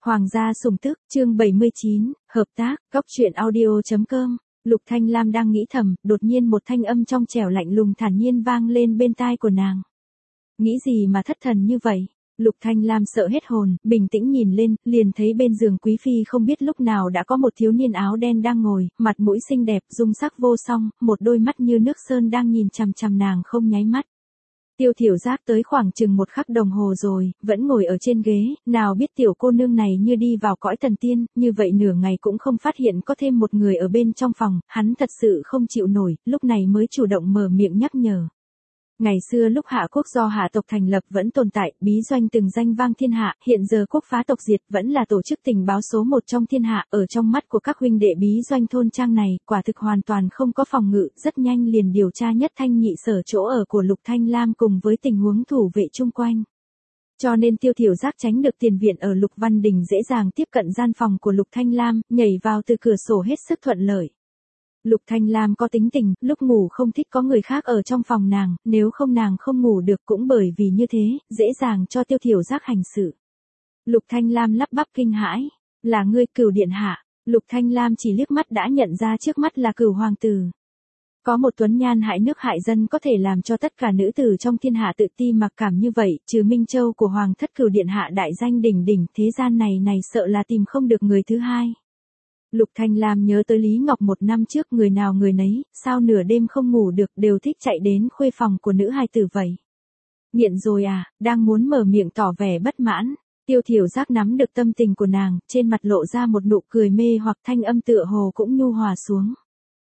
Hoàng gia sủng tức, chương 79, hợp tác, góc truyện audio.com. Lục Thanh Lam đang nghĩ thầm, đột nhiên một thanh âm trong trẻo lạnh lùng thản nhiên vang lên bên tai của nàng. Nghĩ gì mà thất thần như vậy? Lục Thanh Lam sợ hết hồn, bình tĩnh nhìn lên, liền thấy bên giường quý phi không biết lúc nào đã có một thiếu niên áo đen đang ngồi, mặt mũi xinh đẹp, dung sắc vô song, một đôi mắt như nước sơn đang nhìn chằm chằm nàng không nháy mắt. Tiêu Thiểu Giác tới khoảng chừng 1 khắc đồng hồ rồi, vẫn ngồi ở trên ghế, nào biết tiểu cô nương này như đi vào cõi thần tiên, như vậy nửa ngày cũng không phát hiện có thêm một người ở bên trong phòng, hắn thật sự không chịu nổi, lúc này mới chủ động mở miệng nhắc nhở. Ngày xưa lúc Hạ quốc do Hạ tộc thành lập vẫn tồn tại, bí doanh từng danh vang thiên hạ, hiện giờ quốc phá tộc diệt vẫn là tổ chức tình báo số 1 trong thiên hạ, ở trong mắt của các huynh đệ bí doanh thôn trang này, quả thực hoàn toàn không có phòng ngự, rất nhanh liền điều tra nhất thanh nhị sở chỗ ở của Lục Thanh Lam cùng với tình huống thủ vệ chung quanh. Cho nên Tiêu Thiểu Giác tránh được tiền viện ở Lục Văn Đình dễ dàng tiếp cận gian phòng của Lục Thanh Lam, nhảy vào từ cửa sổ hết sức thuận lợi. Lục Thanh Lam có tính tình, lúc ngủ không thích có người khác ở trong phòng nàng, nếu không nàng không ngủ được cũng bởi vì như thế, dễ dàng cho Tiêu Thiểu Giác hành sự. Lục Thanh Lam lắp bắp kinh hãi, là ngươi Cửu điện hạ. Lục Thanh Lam chỉ liếc mắt đã nhận ra trước mắt là Cửu hoàng tử. Có một tuấn nhan hại nước hại dân có thể làm cho tất cả nữ tử trong thiên hạ tự ti mặc cảm như vậy, trừ Minh Châu của hoàng thất Cửu điện hạ đại danh đỉnh đỉnh, thế gian này sợ là tìm không được người thứ hai. Lục Thanh Lam nhớ tới Lý Ngọc 1 năm trước, người nào người nấy, sao nửa đêm không ngủ được đều thích chạy đến khuê phòng của nữ hài tử vậy. Nghiện rồi à, đang muốn mở miệng tỏ vẻ bất mãn, Tiêu Thiểu Giác nắm được tâm tình của nàng, trên mặt lộ ra một nụ cười mê hoặc thanh âm tựa hồ cũng nhu hòa xuống.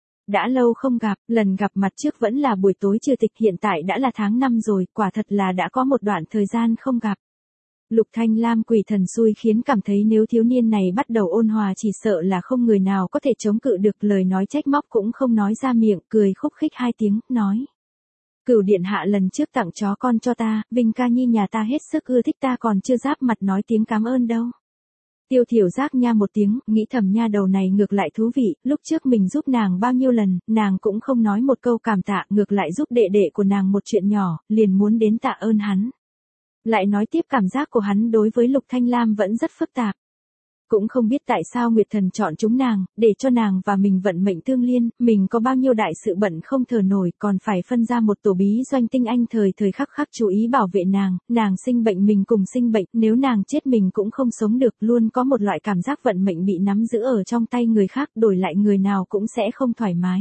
Đã lâu không gặp, lần gặp mặt trước vẫn là buổi tối trừ tịch, hiện tại đã là tháng 5 rồi, quả thật là đã có một đoạn thời gian không gặp. Lục Thanh Lam quỷ thần xui khiến cảm thấy nếu thiếu niên này bắt đầu ôn hòa chỉ sợ là không người nào có thể chống cự được, lời nói trách móc cũng không nói ra miệng, cười khúc khích 2 tiếng, nói. Cửu điện hạ lần trước tặng chó con cho ta, Vinh ca nhi nhà ta hết sức ưa thích, ta còn chưa giáp mặt nói tiếng cảm ơn đâu. Tiêu Thiểu Giác nha một tiếng, nghĩ thầm nha đầu này ngược lại thú vị, lúc trước mình giúp nàng bao nhiêu lần, nàng cũng không nói một câu cảm tạ, ngược lại giúp đệ đệ của nàng một chuyện nhỏ, liền muốn đến tạ ơn hắn. Lại nói tiếp cảm giác của hắn đối với Lục Thanh Lam vẫn rất phức tạp. Cũng không biết tại sao Nguyệt Thần chọn chúng nàng, để cho nàng và mình vận mệnh tương liên, mình có bao nhiêu đại sự bận không thở nổi, còn phải phân ra một tổ bí doanh tinh anh thời khắc khắc chú ý bảo vệ nàng sinh bệnh mình cùng sinh bệnh, nếu nàng chết mình cũng không sống được, luôn có một loại cảm giác vận mệnh bị nắm giữ ở trong tay người khác, đổi lại người nào cũng sẽ không thoải mái.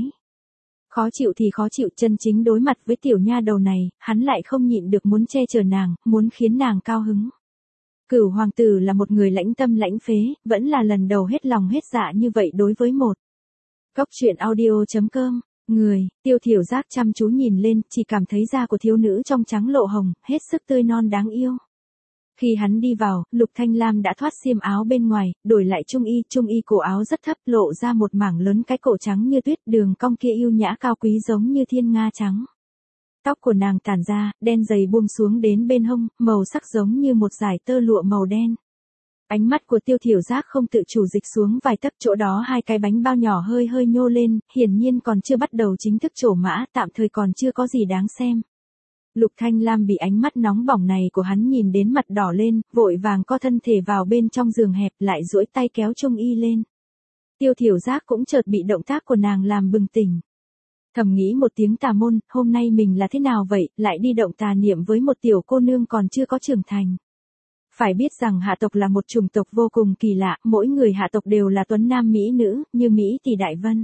Khó chịu thì khó chịu, chân chính đối mặt với tiểu nha đầu này, hắn lại không nhịn được muốn che chở nàng, muốn khiến nàng cao hứng. Cửu hoàng tử là một người lãnh tâm lãnh phế, vẫn là lần đầu hết lòng hết dạ như vậy đối với một. Góc truyện audio.com, người, Tiêu Thiểu Giác chăm chú nhìn lên, chỉ cảm thấy da của thiếu nữ trong trắng lộ hồng, hết sức tươi non đáng yêu. Khi hắn đi vào, Lục Thanh Lam đã thoát xiêm áo bên ngoài, đổi lại trung y cổ áo rất thấp, lộ ra một mảng lớn cái cổ trắng như tuyết, đường cong kia yêu nhã cao quý giống như thiên nga trắng. Tóc của nàng tản ra, đen dày buông xuống đến bên hông, màu sắc giống như một dải tơ lụa màu đen. Ánh mắt của Tiêu Thiểu Giác không tự chủ dịch xuống vài tấc, chỗ đó 2 cái bánh bao nhỏ hơi nhô lên, hiển nhiên còn chưa bắt đầu chính thức trổ mã, tạm thời còn chưa có gì đáng xem. Lục Thanh Lam bị ánh mắt nóng bỏng này của hắn nhìn đến mặt đỏ lên, vội vàng co thân thể vào bên trong giường hẹp, lại duỗi tay kéo trung y lên. Tiêu Thiểu Giác cũng chợt bị động tác của nàng làm bừng tỉnh. Thầm nghĩ một tiếng tà môn, hôm nay mình là thế nào vậy, lại đi động tà niệm với một tiểu cô nương còn chưa có trưởng thành. Phải biết rằng Hạ tộc là một chủng tộc vô cùng kỳ lạ, mỗi người Hạ tộc đều là tuấn nam mỹ nữ, như Mỹ tỷ Đại Vân.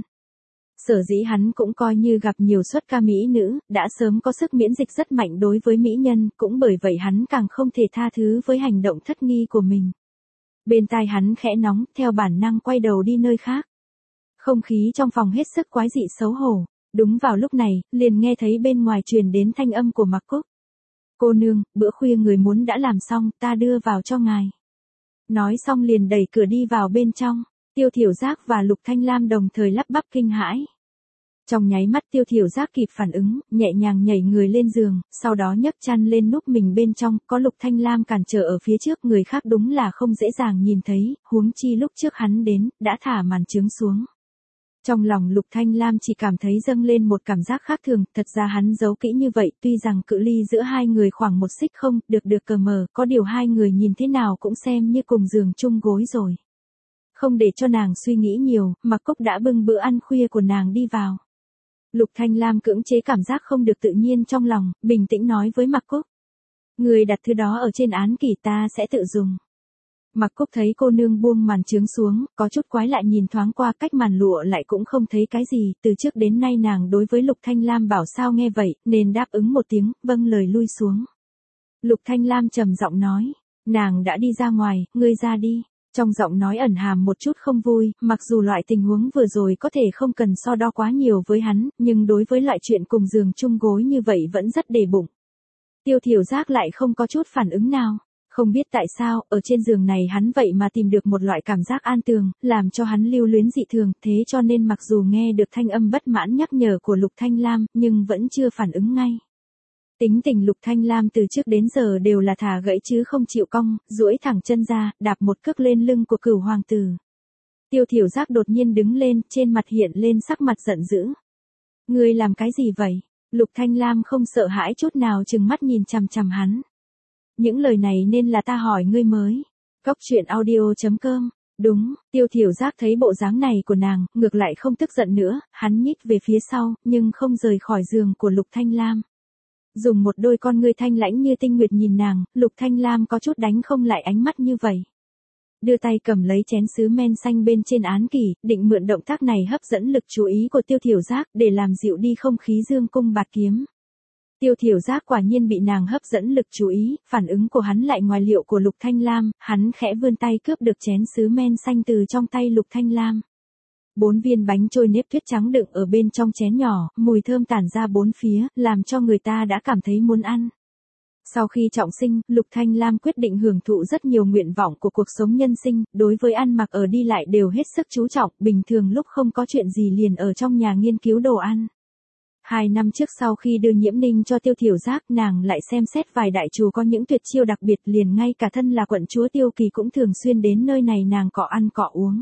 Sở dĩ hắn cũng coi như gặp nhiều xuất ca mỹ nữ, đã sớm có sức miễn dịch rất mạnh đối với mỹ nhân, cũng bởi vậy hắn càng không thể tha thứ với hành động thất nghi của mình. Bên tai hắn khẽ nóng, theo bản năng quay đầu đi nơi khác. Không khí trong phòng hết sức quái dị xấu hổ. Đúng vào lúc này, liền nghe thấy bên ngoài truyền đến thanh âm của Mặc Cúc. Cô nương, bữa khuya người muốn đã làm xong, ta đưa vào cho ngài. Nói xong liền đẩy cửa đi vào bên trong. Tiêu Thiểu Giác và Lục Thanh Lam đồng thời lắp bắp kinh hãi. Trong nháy mắt Tiêu Thiểu Giác kịp phản ứng, nhẹ nhàng nhảy người lên giường, sau đó nhấc chăn lên núp mình bên trong, có Lục Thanh Lam cản trở ở phía trước, người khác đúng là không dễ dàng nhìn thấy, huống chi lúc trước hắn đến, đã thả màn trướng xuống. Trong lòng Lục Thanh Lam chỉ cảm thấy dâng lên một cảm giác khác thường, thật ra hắn giấu kỹ như vậy, tuy rằng cự ly giữa hai người khoảng 1 xích được cờ mờ, có điều hai người nhìn thế nào cũng xem như cùng giường chung gối rồi. Không để cho nàng suy nghĩ nhiều, Mạc Cúc đã bưng bữa ăn khuya của nàng đi vào. Lục Thanh Lam cưỡng chế cảm giác không được tự nhiên trong lòng, bình tĩnh nói với Mạc Cúc. Người đặt thứ đó ở trên án kỷ, ta sẽ tự dùng. Mạc Cúc thấy cô nương buông màn trướng xuống, có chút quái lại nhìn thoáng qua cách màn lụa lại cũng không thấy cái gì, từ trước đến nay nàng đối với Lục Thanh Lam bảo sao nghe vậy, nên đáp ứng một tiếng, vâng lời lui xuống. Lục Thanh Lam trầm giọng nói, nàng đã đi ra ngoài, ngươi ra đi. Trong giọng nói ẩn hàm một chút không vui, mặc dù loại tình huống vừa rồi có thể không cần so đo quá nhiều với hắn, nhưng đối với loại chuyện cùng giường chung gối như vậy vẫn rất để bụng. Tiêu Thiểu Giác lại không có chút phản ứng nào. Không biết tại sao, ở trên giường này hắn vậy mà tìm được một loại cảm giác an tường, làm cho hắn lưu luyến dị thường, thế cho nên mặc dù nghe được thanh âm bất mãn nhắc nhở của Lục Thanh Lam, nhưng vẫn chưa phản ứng ngay. Tính tình Lục Thanh Lam từ trước đến giờ đều là thả gãy chứ không chịu cong, duỗi thẳng chân ra, đạp một cước lên lưng của Cửu hoàng tử. Tiêu Thiểu Giác đột nhiên đứng lên, trên mặt hiện lên sắc mặt giận dữ. Ngươi làm cái gì vậy? Lục Thanh Lam không sợ hãi chút nào trừng mắt nhìn chằm chằm hắn. Những lời này nên là ta hỏi ngươi mới. Cóc truyện audio.com. Đúng, Tiêu Thiểu Giác thấy bộ dáng này của nàng, ngược lại không tức giận nữa, hắn nhích về phía sau, nhưng không rời khỏi giường của Lục Thanh Lam. Dùng một đôi con ngươi thanh lãnh như tinh nguyệt nhìn nàng, Lục Thanh Lam có chút đánh không lại ánh mắt như vậy. Đưa tay cầm lấy chén sứ men xanh bên trên án kỷ, định mượn động tác này hấp dẫn lực chú ý của Tiêu Thiểu Giác để làm dịu đi không khí dương cung bạt kiếm. Tiêu Thiểu Giác quả nhiên bị nàng hấp dẫn lực chú ý, phản ứng của hắn lại ngoài liệu của Lục Thanh Lam, hắn khẽ vươn tay cướp được chén sứ men xanh từ trong tay Lục Thanh Lam. 4 viên bánh trôi nếp tuyết trắng đựng ở bên trong chén nhỏ, mùi thơm tản ra bốn phía, làm cho người ta đã cảm thấy muốn ăn. Sau khi trọng sinh, Lục Thanh Lam quyết định hưởng thụ rất nhiều nguyện vọng của cuộc sống nhân sinh, đối với ăn mặc ở đi lại đều hết sức chú trọng, bình thường lúc không có chuyện gì liền ở trong nhà nghiên cứu đồ ăn. 2 năm trước sau khi đưa Nhiễm Ninh cho Tiêu Thiểu Giác, nàng lại xem xét vài đại trù có những tuyệt chiêu đặc biệt, liền ngay cả thân là quận chúa Tiêu Kỳ cũng thường xuyên đến nơi này nàng cọ ăn cọ uống.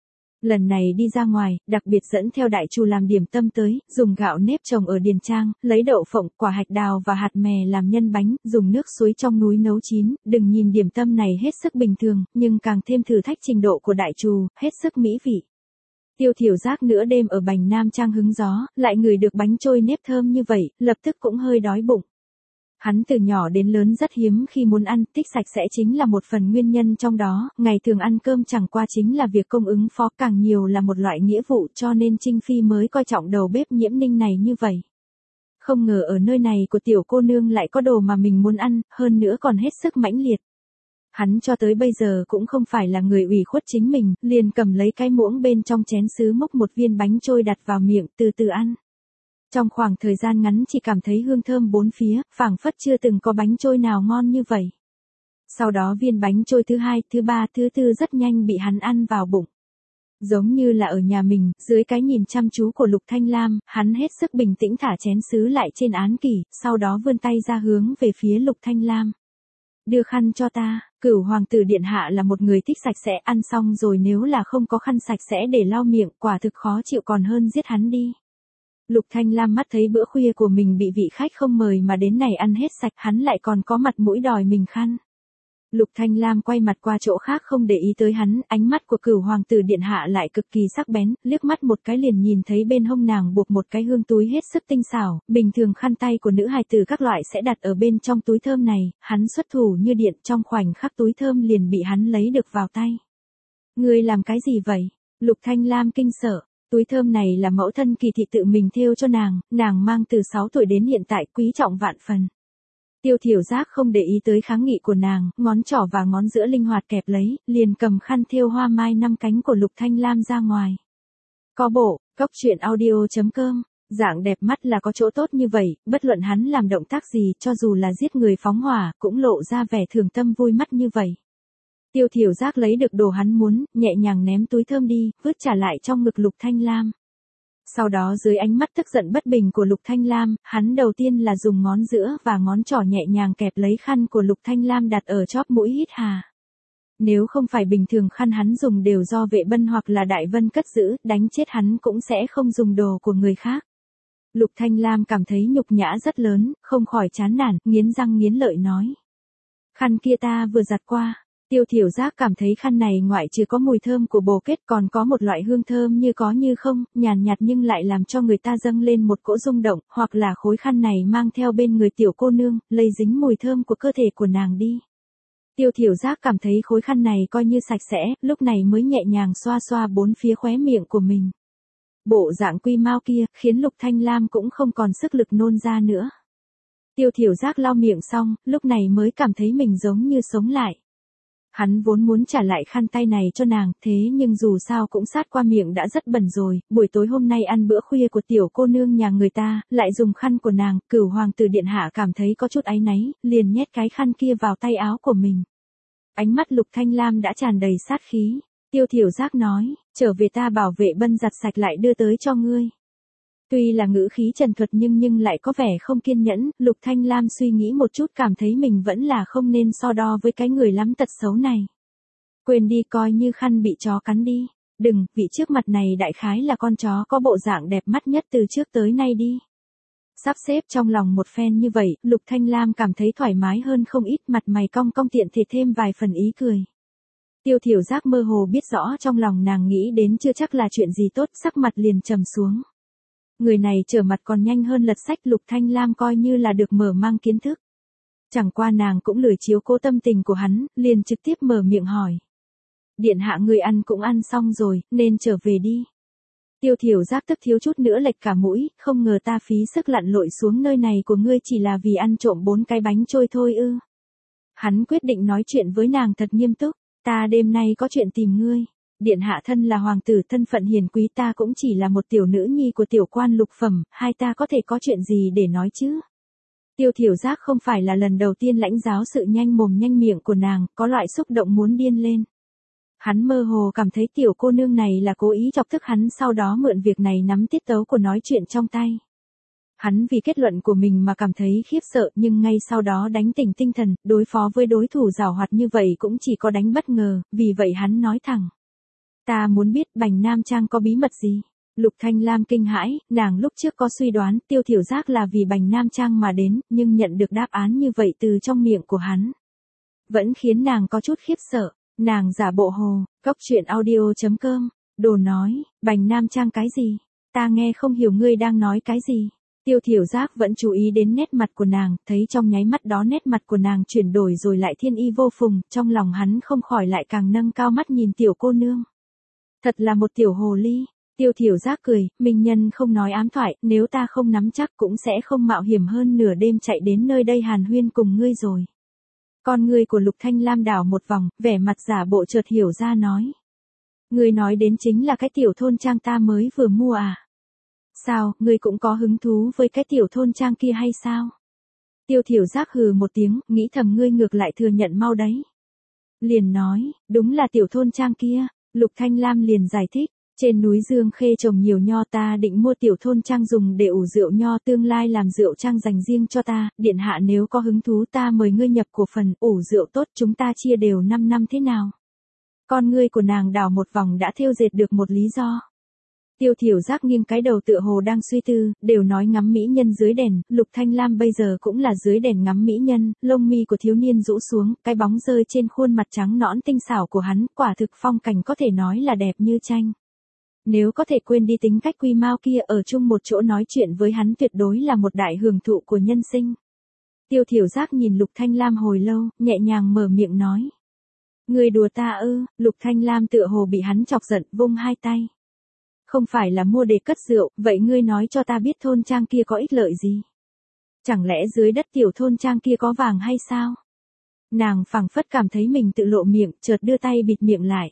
Lần này đi ra ngoài, đặc biệt dẫn theo đại trù làm điểm tâm tới, dùng gạo nếp trồng ở điền trang, lấy đậu phộng, quả hạch đào và hạt mè làm nhân bánh, dùng nước suối trong núi nấu chín, đừng nhìn điểm tâm này hết sức bình thường, nhưng càng thêm thử thách trình độ của đại trù, hết sức mỹ vị. Tiêu Thiểu Giác nửa đêm ở Bành Nam Trang hứng gió, lại ngửi được bánh trôi nếp thơm như vậy, lập tức cũng hơi đói bụng. Hắn từ nhỏ đến lớn rất hiếm khi muốn ăn, tích sạch sẽ chính là một phần nguyên nhân trong đó, ngày thường ăn cơm chẳng qua chính là việc công ứng phó, càng nhiều là một loại nghĩa vụ, cho nên Trinh Phi mới coi trọng đầu bếp Nhiễm Ninh này như vậy. Không ngờ ở nơi này của tiểu cô nương lại có đồ mà mình muốn ăn, hơn nữa còn hết sức mãnh liệt. Hắn cho tới bây giờ cũng không phải là người ủy khuất chính mình, liền cầm lấy cái muỗng bên trong chén sứ múc một viên bánh trôi đặt vào miệng, từ từ ăn. Trong khoảng thời gian ngắn chỉ cảm thấy hương thơm bốn phía, phảng phất chưa từng có bánh trôi nào ngon như vậy. Sau đó viên bánh trôi thứ 2, thứ 3, thứ 4 rất nhanh bị hắn ăn vào bụng. Giống như là ở nhà mình, dưới cái nhìn chăm chú của Lục Thanh Lam, hắn hết sức bình tĩnh thả chén sứ lại trên án kỷ, sau đó vươn tay ra hướng về phía Lục Thanh Lam. Đưa khăn cho ta, Cửu hoàng tử điện hạ là một người thích sạch sẽ, ăn xong rồi nếu là không có khăn sạch sẽ để lau miệng, quả thực khó chịu còn hơn giết hắn đi. Lục Thanh Lam mắt thấy bữa khuya của mình bị vị khách không mời mà đến này ăn hết sạch, hắn lại còn có mặt mũi đòi mình khăn. Lục Thanh Lam quay mặt qua chỗ khác không để ý tới hắn, ánh mắt của Cửu hoàng tử điện hạ lại cực kỳ sắc bén, liếc mắt một cái liền nhìn thấy bên hông nàng buộc một cái hương túi hết sức tinh xảo, bình thường khăn tay của nữ hài tử các loại sẽ đặt ở bên trong túi thơm này, hắn xuất thủ như điện, trong khoảnh khắc túi thơm liền bị hắn lấy được vào tay. Ngươi làm cái gì vậy? Lục Thanh Lam kinh sợ. Túi thơm này là mẫu thân Kỳ thị tự mình thêu cho nàng mang từ 6 tuổi đến hiện tại, quý trọng vạn phần. Tiêu Thiểu Giác không để ý tới kháng nghị của nàng, ngón trỏ và ngón giữa linh hoạt kẹp lấy, liền cầm khăn thêu hoa mai 5 cánh của Lục Thanh Lam ra ngoài. Có bộ, cóc truyện audio.com, dạng đẹp mắt là có chỗ tốt như vậy, bất luận hắn làm động tác gì, cho dù là giết người phóng hỏa, cũng lộ ra vẻ thường tâm vui mắt như vậy. Tiêu Thiểu Giác lấy được đồ hắn muốn, nhẹ nhàng ném túi thơm đi, vứt trả lại trong ngực Lục Thanh Lam. Sau đó dưới ánh mắt tức giận bất bình của Lục Thanh Lam, hắn đầu tiên là dùng ngón giữa và ngón trỏ nhẹ nhàng kẹp lấy khăn của Lục Thanh Lam đặt ở chóp mũi hít hà. Nếu không phải bình thường khăn hắn dùng đều do Vệ Bân hoặc là Đại Vân cất giữ, đánh chết hắn cũng sẽ không dùng đồ của người khác. Lục Thanh Lam cảm thấy nhục nhã rất lớn, không khỏi chán nản, nghiến răng nghiến lợi nói. Khăn kia ta vừa giặt qua. Tiêu Thiểu Giác cảm thấy khăn này ngoại trừ có mùi thơm của bồ kết còn có một loại hương thơm như có như không, nhàn nhạt nhưng lại làm cho người ta dâng lên một cỗ rung động, hoặc là khối khăn này mang theo bên người tiểu cô nương, lây dính mùi thơm của cơ thể của nàng đi. Tiêu Thiểu Giác cảm thấy khối khăn này coi như sạch sẽ, lúc này mới nhẹ nhàng xoa xoa bốn phía khóe miệng của mình. Bộ dạng quy mao kia, khiến Lục Thanh Lam cũng không còn sức lực nôn ra nữa. Tiêu Thiểu Giác lau miệng xong, lúc này mới cảm thấy mình giống như sống lại. Hắn vốn muốn trả lại khăn tay này cho nàng, thế nhưng dù sao cũng sát qua miệng đã rất bẩn rồi, buổi tối hôm nay ăn bữa khuya của tiểu cô nương nhà người ta, lại dùng khăn của nàng, Cửu hoàng tử điện hạ cảm thấy có chút áy náy, liền nhét cái khăn kia vào tay áo của mình. Ánh mắt Lục Thanh Lam đã tràn đầy sát khí. Tiêu Thiểu Giác nói, trở về ta bảo Vệ Bân giặt sạch lại đưa tới cho ngươi. Tuy là ngữ khí trần thuật nhưng lại có vẻ không kiên nhẫn, Lục Thanh Lam suy nghĩ một chút cảm thấy mình vẫn là không nên so đo với cái người lắm tật xấu này. Quên đi, coi như khăn bị chó cắn đi. Đừng, vị trước mặt này đại khái là con chó có bộ dạng đẹp mắt nhất từ trước tới nay đi. Sắp xếp trong lòng một phen như vậy, Lục Thanh Lam cảm thấy thoải mái hơn không ít, mặt mày cong cong tiện thể thêm vài phần ý cười. Tiêu Thiểu Giác mơ hồ biết rõ trong lòng nàng nghĩ đến chưa chắc là chuyện gì tốt, sắc mặt liền trầm xuống. Người này trở mặt còn nhanh hơn lật sách, Lục Thanh Lam coi như là được mở mang kiến thức. Chẳng qua nàng cũng lười chiếu cố tâm tình của hắn, liền trực tiếp mở miệng hỏi. Điện hạ người ăn cũng ăn xong rồi, nên trở về đi. Tiêu Thiểu Giác tức thiếu chút nữa lệch cả mũi, không ngờ ta phí sức lặn lội xuống nơi này của ngươi chỉ là vì ăn trộm 4 cái bánh trôi thôi ư. Hắn quyết định nói chuyện với nàng thật nghiêm túc, ta đêm nay có chuyện tìm ngươi. Điện hạ thân là hoàng tử, thân phận hiền quý, ta cũng chỉ là một tiểu nữ nhi của tiểu quan lục phẩm, hai ta có thể có chuyện gì để nói chứ? Tiêu Thiểu Giác không phải là lần đầu tiên lãnh giáo sự nhanh mồm nhanh miệng của nàng, có loại xúc động muốn điên lên. Hắn mơ hồ cảm thấy tiểu cô nương này là cố ý chọc tức hắn, sau đó mượn việc này nắm tiết tấu của nói chuyện trong tay. Hắn vì kết luận của mình mà cảm thấy khiếp sợ, nhưng ngay sau đó đánh tỉnh tinh thần, đối phó với đối thủ giàu hoạt như vậy cũng chỉ có đánh bất ngờ, vì vậy hắn nói thẳng. Ta muốn biết Bành Nam Trang có bí mật gì? Lục Thanh Lam kinh hãi, nàng lúc trước có suy đoán Tiêu Thiểu Giác là vì Bành Nam Trang mà đến, nhưng nhận được đáp án như vậy từ trong miệng của hắn. Vẫn khiến nàng có chút khiếp sợ, nàng giả bộ hồ, coctruyện.audio.com, đồ nói, Bành Nam Trang cái gì? Ta nghe không hiểu ngươi đang nói cái gì. Tiêu Thiểu Giác vẫn chú ý đến nét mặt của nàng, thấy trong nháy mắt đó nét mặt của nàng chuyển đổi rồi lại thiên y vô phùng, trong lòng hắn không khỏi lại càng nâng cao mắt nhìn tiểu cô nương. Thật là một tiểu hồ ly. Tiêu Thiểu Giác cười, minh nhân không nói ám thoại, nếu ta không nắm chắc cũng sẽ không mạo hiểm hơn nửa đêm chạy đến nơi đây hàn huyên cùng ngươi rồi. Con ngươi của Lục Thanh Lam đảo một vòng, vẻ mặt giả bộ chợt hiểu ra nói. Ngươi nói đến chính là cái tiểu thôn trang ta mới vừa mua à? Sao, ngươi cũng có hứng thú với cái tiểu thôn trang kia hay sao? Tiêu Thiểu Giác hừ một tiếng, nghĩ thầm ngươi ngược lại thừa nhận mau đấy. Liền nói, đúng là tiểu thôn trang kia. Lục Thanh Lam liền giải thích, trên núi Dương Khê trồng nhiều nho, ta định mua tiểu thôn trang dùng để ủ rượu nho, tương lai làm rượu trang dành riêng cho ta, điện hạ nếu có hứng thú ta mời ngươi nhập cổ phần, ủ rượu tốt chúng ta chia đều 5 năm thế nào? Con ngươi của nàng đảo một vòng đã thêu dệt được một lý do. Tiêu Thiểu Giác nghiêng cái đầu tựa hồ đang suy tư, đều nói ngắm mỹ nhân dưới đèn, Lục Thanh Lam bây giờ cũng là dưới đèn ngắm mỹ nhân, lông mi của thiếu niên rũ xuống, cái bóng rơi trên khuôn mặt trắng nõn tinh xảo của hắn, quả thực phong cảnh có thể nói là đẹp như tranh. Nếu có thể quên đi tính cách quy mao kia, ở chung một chỗ nói chuyện với hắn tuyệt đối là một đại hưởng thụ của nhân sinh. Tiêu Thiểu Giác nhìn Lục Thanh Lam hồi lâu, nhẹ nhàng mở miệng nói. Người đùa ta ư? Lục Thanh Lam tựa hồ bị hắn chọc giận, vung hai tay. Không phải là mua để cất rượu, vậy ngươi nói cho ta biết thôn trang kia có ích lợi gì? Chẳng lẽ dưới đất tiểu thôn trang kia có vàng hay sao? Nàng phảng phất cảm thấy mình tự lộ miệng, chợt đưa tay bịt miệng lại.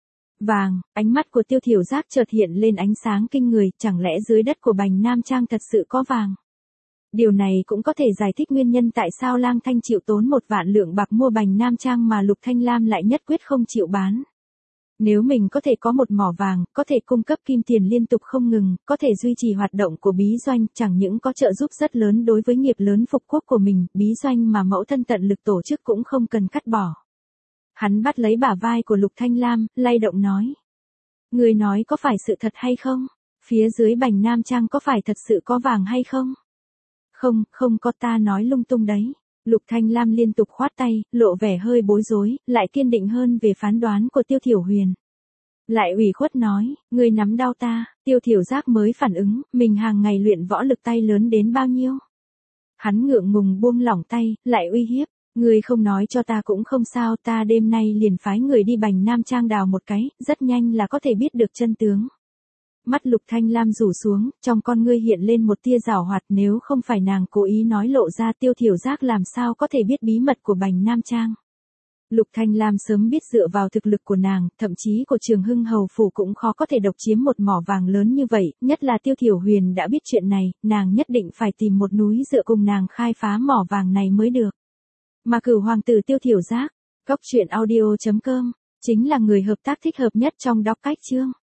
Vàng, ánh mắt của Tiêu Thiểu Giác chợt hiện lên ánh sáng kinh người, chẳng lẽ dưới đất của Bành Nam Trang thật sự có vàng? Điều này cũng có thể giải thích nguyên nhân tại sao Lang Thanh chịu tốn 1 vạn lượng bạc mua Bành Nam Trang mà Lục Thanh Lam lại nhất quyết không chịu bán. Nếu mình có thể có một mỏ vàng, có thể cung cấp kim tiền liên tục không ngừng, có thể duy trì hoạt động của bí doanh, chẳng những có trợ giúp rất lớn đối với nghiệp lớn phục quốc của mình, bí doanh mà mẫu thân tận lực tổ chức cũng không cần cắt bỏ. Hắn bắt lấy bả vai của Lục Thanh Lam, lay động nói. Người nói có phải sự thật hay không? Phía dưới Bành Nam Trang có phải thật sự có vàng hay không? Không, không có, ta nói lung tung đấy. Lục Thanh Lam liên tục khoát tay, lộ vẻ hơi bối rối, lại kiên định hơn về phán đoán của Tiêu Thiểu Huyền. Lại ủy khuất nói, ngươi nắm đau ta. Tiêu Thiểu Giác mới phản ứng, mình hàng ngày luyện võ lực tay lớn đến bao nhiêu. Hắn ngượng ngùng buông lỏng tay, lại uy hiếp. Ngươi không nói cho ta cũng không sao, ta đêm nay liền phái người đi Bành Nam Trang đào một cái, rất nhanh là có thể biết được chân tướng. Mắt Lục Thanh Lam rủ xuống, trong con ngươi hiện lên một tia giảo hoạt, nếu không phải nàng cố ý nói lộ ra, Tiêu Thiểu Giác làm sao có thể biết bí mật của Bành Nam Trang. Lục Thanh Lam sớm biết dựa vào thực lực của nàng, thậm chí của Trường Hưng Hầu Phủ cũng khó có thể độc chiếm một mỏ vàng lớn như vậy, nhất là Tiêu Thiểu Huyền đã biết chuyện này, nàng nhất định phải tìm một núi dựa cùng nàng khai phá mỏ vàng này mới được. Mà Cửu Hoàng tử Tiêu Thiểu Giác, góc truyện audio.com, chính là người hợp tác thích hợp nhất trong đọc cách chương.